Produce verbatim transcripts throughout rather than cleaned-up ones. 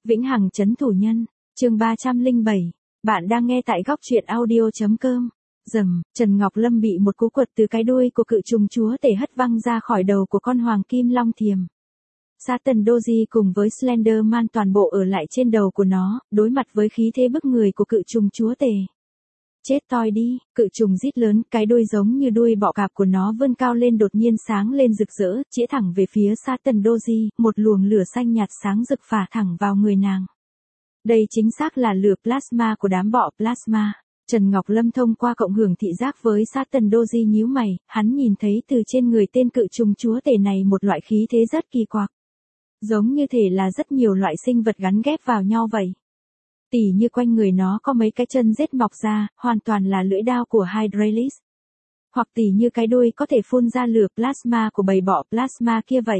Vĩnh hằng trấn thủ nhân, chương ba trăm lẻ bảy. Bạn đang nghe tại góc truyện audio chấm com. Rầm, Trần Ngọc Lâm bị một cú quật từ cái đuôi của cự trùng chúa tể hất văng ra khỏi đầu của con hoàng kim long thiềm. Satan Doji cùng với Slenderman toàn bộ ở lại trên đầu của nó, đối mặt với khí thế bức người của cự trùng chúa tể. Chết toi đi, cự trùng rít lớn, cái đuôi giống như đuôi bọ cạp của nó vươn cao lên đột nhiên sáng lên rực rỡ, chĩa thẳng về phía Satan Doji, một luồng lửa xanh nhạt sáng rực phả thẳng vào người nàng. Đây chính xác là lửa plasma của đám bọ plasma. Trần Ngọc Lâm thông qua cộng hưởng thị giác với Satan Doji nhíu mày, hắn nhìn thấy từ trên người tên cự trùng chúa tể này một loại khí thế rất kỳ quặc. Giống như thể là rất nhiều loại sinh vật gắn ghép vào nhau vậy. Tỉ như quanh người nó có mấy cái chân rết mọc ra, hoàn toàn là lưỡi đao của Hydralis. Hoặc tỉ như cái đuôi có thể phun ra lửa plasma của bầy bọ plasma kia vậy.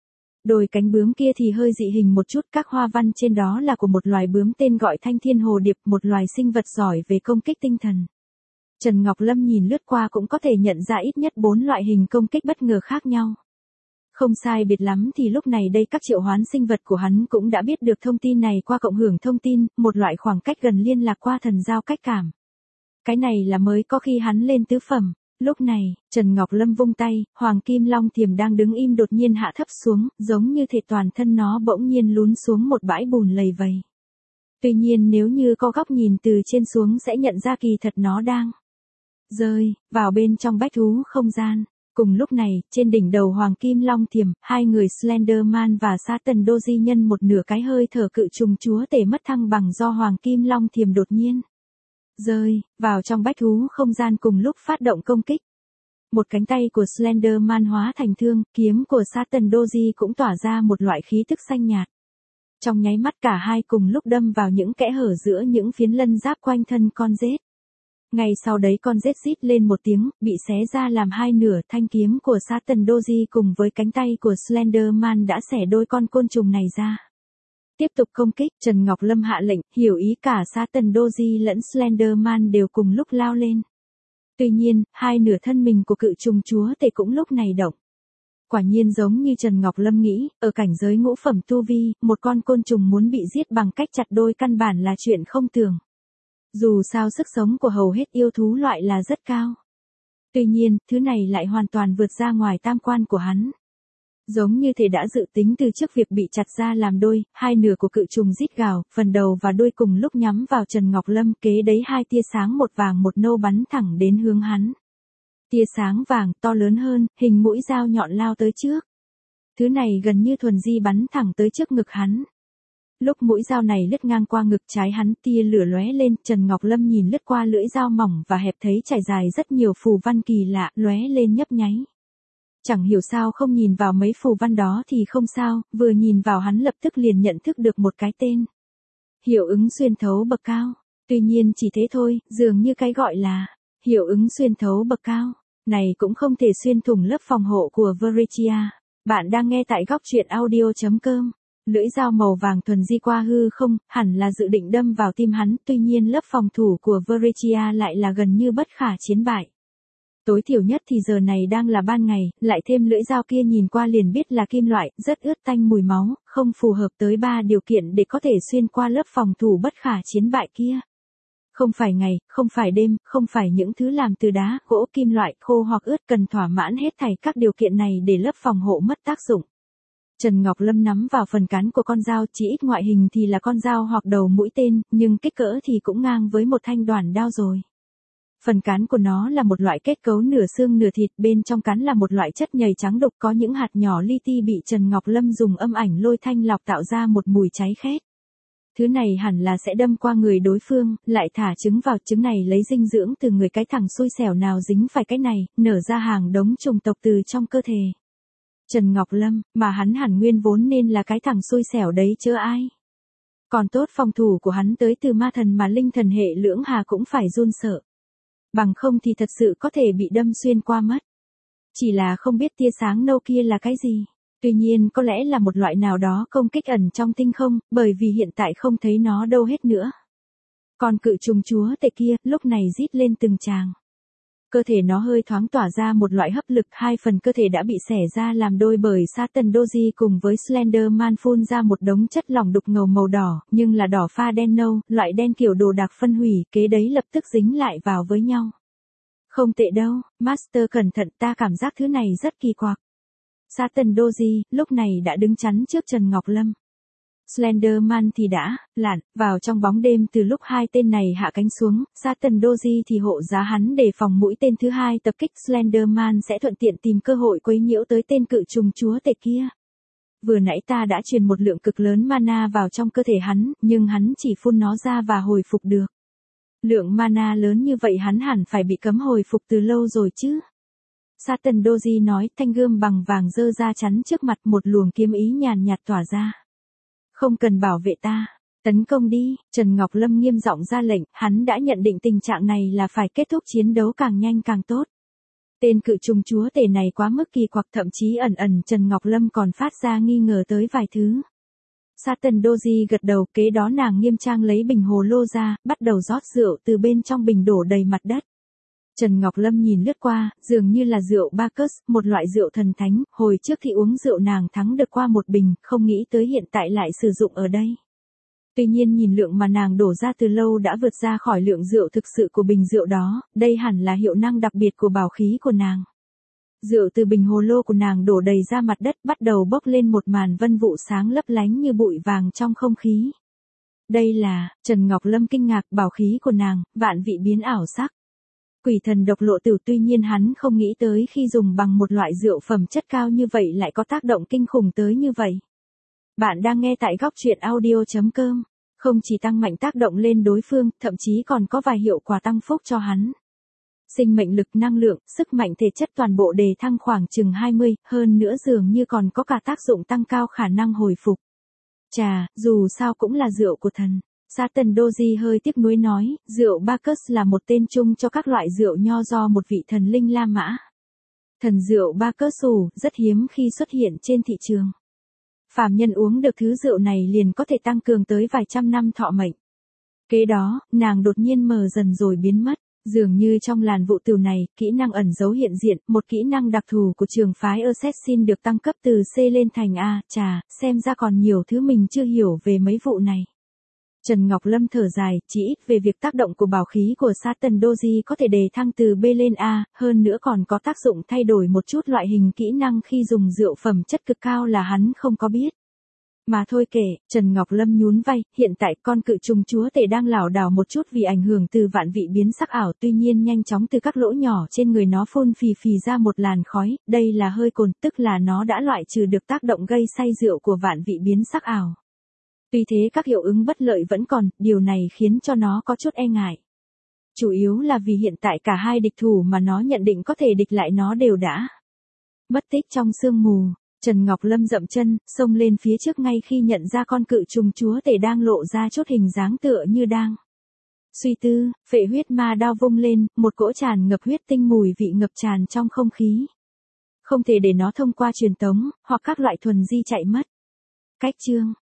Đôi cánh bướm kia thì hơi dị hình một chút, các hoa văn trên đó là của một loài bướm tên gọi thanh thiên hồ điệp, một loài sinh vật giỏi về công kích tinh thần. Trần Ngọc Lâm nhìn lướt qua cũng có thể nhận ra ít nhất bốn loại hình công kích bất ngờ khác nhau. Không sai biệt lắm thì lúc này đây các triệu hoán sinh vật của hắn cũng đã biết được thông tin này qua cộng hưởng thông tin, một loại khoảng cách gần liên lạc qua thần giao cách cảm. Cái này là mới có khi hắn lên tứ phẩm. Lúc này, Trần Ngọc Lâm vung tay, hoàng kim long thiềm đang đứng im đột nhiên hạ thấp xuống, giống như thể toàn thân nó bỗng nhiên lún xuống một bãi bùn lầy vầy. Tuy nhiên nếu như có góc nhìn từ trên xuống sẽ nhận ra kỳ thật nó đang rơi vào bên trong bách thú không gian. Cùng lúc này, trên đỉnh đầu hoàng kim long thiềm, hai người Slenderman và Satan Doji nhân một nửa cái hơi thở cự trùng chúa tể mất thăng bằng do hoàng kim long thiềm đột nhiên rơi vào trong bách thú không gian cùng lúc phát động công kích. Một cánh tay của Slenderman hóa thành thương, kiếm của Satan Doji cũng tỏa ra một loại khí tức xanh nhạt. Trong nháy mắt cả hai cùng lúc đâm vào những kẽ hở giữa những phiến lân giáp quanh thân con rết. Ngay sau đấy con rết rít lên một tiếng, bị xé ra làm hai nửa, thanh kiếm của Satan Doji cùng với cánh tay của Slenderman đã xẻ đôi con côn trùng này ra. Tiếp tục công kích, Trần Ngọc Lâm hạ lệnh, hiểu ý cả Satan Doji lẫn Slenderman đều cùng lúc lao lên. Tuy nhiên, hai nửa thân mình của cự trùng chúa tể cũng lúc này động. Quả nhiên giống như Trần Ngọc Lâm nghĩ, ở cảnh giới ngũ phẩm tu vi, một con côn trùng muốn bị giết bằng cách chặt đôi căn bản là chuyện không tưởng. Dù sao sức sống của hầu hết yêu thú loại là rất cao. Tuy nhiên, thứ này lại hoàn toàn vượt ra ngoài tam quan của hắn. Giống như thể đã dự tính từ trước việc bị chặt ra làm đôi, hai nửa của cự trùng rít gào, phần đầu và đuôi cùng lúc nhắm vào Trần Ngọc Lâm, kế đấy hai tia sáng một vàng một nâu bắn thẳng đến hướng hắn. Tia sáng vàng to lớn hơn, hình mũi dao nhọn lao tới trước. Thứ này gần như thuần di bắn thẳng tới trước ngực hắn. Lúc mũi dao này lướt ngang qua ngực trái hắn, tia lửa lóe lên, Trần Ngọc Lâm nhìn lướt qua lưỡi dao mỏng và hẹp thấy trải dài rất nhiều phù văn kỳ lạ, lóe lên nhấp nháy. Chẳng hiểu sao không nhìn vào mấy phù văn đó thì không sao, vừa nhìn vào hắn lập tức liền nhận thức được một cái tên. Hiệu ứng xuyên thấu bậc cao. Tuy nhiên chỉ thế thôi, dường như cái gọi là hiệu ứng xuyên thấu bậc cao này cũng không thể xuyên thủng lớp phòng hộ của Veritia. Bạn đang nghe tại góc truyện audio chấm com. Lưỡi dao màu vàng thuần di qua hư không, hẳn là dự định đâm vào tim hắn, tuy nhiên lớp phòng thủ của Veritia lại là gần như bất khả chiến bại. Tối thiểu nhất thì giờ này đang là ban ngày, lại thêm lưỡi dao kia nhìn qua liền biết là kim loại, rất ướt tanh mùi máu, không phù hợp tới ba điều kiện để có thể xuyên qua lớp phòng thủ bất khả chiến bại kia. Không phải ngày, không phải đêm, không phải những thứ làm từ đá, gỗ, kim loại, khô hoặc ướt cần thỏa mãn hết thảy các điều kiện này để lớp phòng hộ mất tác dụng. Trần Ngọc Lâm nắm vào phần cán của con dao, chỉ ít ngoại hình thì là con dao hoặc đầu mũi tên, nhưng kích cỡ thì cũng ngang với một thanh đoản đao rồi. Phần cán của nó là một loại kết cấu nửa xương nửa thịt, bên trong cán là một loại chất nhầy trắng đục có những hạt nhỏ li ti bị Trần Ngọc Lâm dùng âm ảnh lôi thanh lọc tạo ra một mùi cháy khét. Thứ này hẳn là sẽ đâm qua người đối phương, lại thả trứng vào, trứng này lấy dinh dưỡng từ người cái thằng xui xẻo nào dính phải cái này, nở ra hàng đống trùng tộc từ trong cơ thể. Trần Ngọc Lâm, mà hắn hẳn nguyên vốn nên là cái thằng xui xẻo đấy chứ ai. Còn tốt phòng thủ của hắn tới từ ma thần mà linh thần hệ lưỡng hà cũng phải run sợ. Bằng không thì thật sự có thể bị đâm xuyên qua mất. Chỉ là không biết tia sáng nâu kia là cái gì. Tuy nhiên có lẽ là một loại nào đó công kích ẩn trong tinh không, bởi vì hiện tại không thấy nó đâu hết nữa. Còn cự trùng chúa tể kia, lúc này rít lên từng tràng. Cơ thể nó hơi thoáng tỏa ra một loại hấp lực, hai phần cơ thể đã bị xẻ ra làm đôi bởi Satan Doji cùng với Slenderman phun ra một đống chất lỏng đục ngầu màu đỏ, nhưng là đỏ pha đen nâu, loại đen kiểu đồ đạc phân hủy, kế đấy lập tức dính lại vào với nhau. Không tệ đâu, Master cẩn thận, ta cảm giác thứ này rất kỳ quặc. Satan Doji, lúc này đã đứng chắn trước Trần Ngọc Lâm. Slenderman thì đã, lặn, vào trong bóng đêm từ lúc hai tên này hạ cánh xuống, Satan Doji thì hộ giá hắn để phòng mũi tên thứ hai tập kích Slenderman sẽ thuận tiện tìm cơ hội quấy nhiễu tới tên cự trùng chúa tể kia. Vừa nãy ta đã truyền một lượng cực lớn mana vào trong cơ thể hắn, nhưng hắn chỉ phun nó ra và hồi phục được. Lượng mana lớn như vậy hắn hẳn phải bị cấm hồi phục từ lâu rồi chứ. Satan Doji nói, thanh gươm bằng vàng giơ ra chắn trước mặt, một luồng kiếm ý nhàn nhạt tỏa ra. Không cần bảo vệ ta, tấn công đi, Trần Ngọc Lâm nghiêm giọng ra lệnh, hắn đã nhận định tình trạng này là phải kết thúc chiến đấu càng nhanh càng tốt. Tên cự trùng chúa tể này quá mức kỳ quặc, thậm chí ẩn ẩn Trần Ngọc Lâm còn phát ra nghi ngờ tới vài thứ. Satan Doji gật đầu, kế đó nàng nghiêm trang lấy bình hồ lô ra, bắt đầu rót rượu từ bên trong bình đổ đầy mặt đất. Trần Ngọc Lâm nhìn lướt qua, dường như là rượu Bacchus, một loại rượu thần thánh, hồi trước thì uống rượu nàng thắng được qua một bình, không nghĩ tới hiện tại lại sử dụng ở đây. Tuy nhiên nhìn lượng mà nàng đổ ra từ lâu đã vượt ra khỏi lượng rượu thực sự của bình rượu đó, đây hẳn là hiệu năng đặc biệt của bảo khí của nàng. Rượu từ bình hồ lô của nàng đổ đầy ra mặt đất, bắt đầu bốc lên một màn vân vụ sáng lấp lánh như bụi vàng trong không khí. Đây là, Trần Ngọc Lâm kinh ngạc, bảo khí của nàng, vạn vị biến ảo sắc. Quỷ thần độc lộ tử, tuy nhiên hắn không nghĩ tới khi dùng bằng một loại rượu phẩm chất cao như vậy lại có tác động kinh khủng tới như vậy. Bạn đang nghe tại góc truyện audio chấm com, không chỉ tăng mạnh tác động lên đối phương, thậm chí còn có vài hiệu quả tăng phúc cho hắn. Sinh mệnh lực, năng lượng, sức mạnh thể chất toàn bộ đề thăng khoảng chừng hai mươi, hơn nữa dường như còn có cả tác dụng tăng cao khả năng hồi phục. Chà, dù sao cũng là rượu của thần. Satan Doji hơi tiếc nuối nói, rượu Bacchus là một tên chung cho các loại rượu nho do một vị thần linh La Mã. Thần rượu Bacchus rất hiếm khi xuất hiện trên thị trường. Phàm nhân uống được thứ rượu này liền có thể tăng cường tới vài trăm năm thọ mệnh. Kế đó, nàng đột nhiên mờ dần rồi biến mất. Dường như trong làn vụ tửu này, kỹ năng ẩn giấu hiện diện, một kỹ năng đặc thù của trường phái Assassin được tăng cấp từ C lên thành A, chà, xem ra còn nhiều thứ mình chưa hiểu về mấy vụ này. Trần Ngọc Lâm thở dài, chỉ ít về việc tác động của bảo khí của Satan Doji có thể đề thăng từ B lên A, hơn nữa còn có tác dụng thay đổi một chút loại hình kỹ năng khi dùng rượu phẩm chất cực cao là hắn không có biết. Mà thôi kể, Trần Ngọc Lâm nhún vai, hiện tại con cự trùng chúa tể đang lảo đảo một chút vì ảnh hưởng từ vạn vị biến sắc ảo, tuy nhiên nhanh chóng từ các lỗ nhỏ trên người nó phun phì phì ra một làn khói, đây là hơi cồn, tức là nó đã loại trừ được tác động gây say rượu của vạn vị biến sắc ảo. Tuy thế các hiệu ứng bất lợi vẫn còn, điều này khiến cho nó có chút e ngại. Chủ yếu là vì hiện tại cả hai địch thủ mà nó nhận định có thể địch lại nó đều đã mất tích trong sương mù. Trần Ngọc Lâm dậm chân, xông lên phía trước ngay khi nhận ra con cự trùng chúa tể đang lộ ra chút hình dáng tựa như đang suy tư, phệ huyết ma đao vung lên, một cỗ tràn ngập huyết tinh mùi vị ngập tràn trong không khí. Không thể để nó thông qua truyền tống, hoặc các loại thuần di chạy mất. Cách chương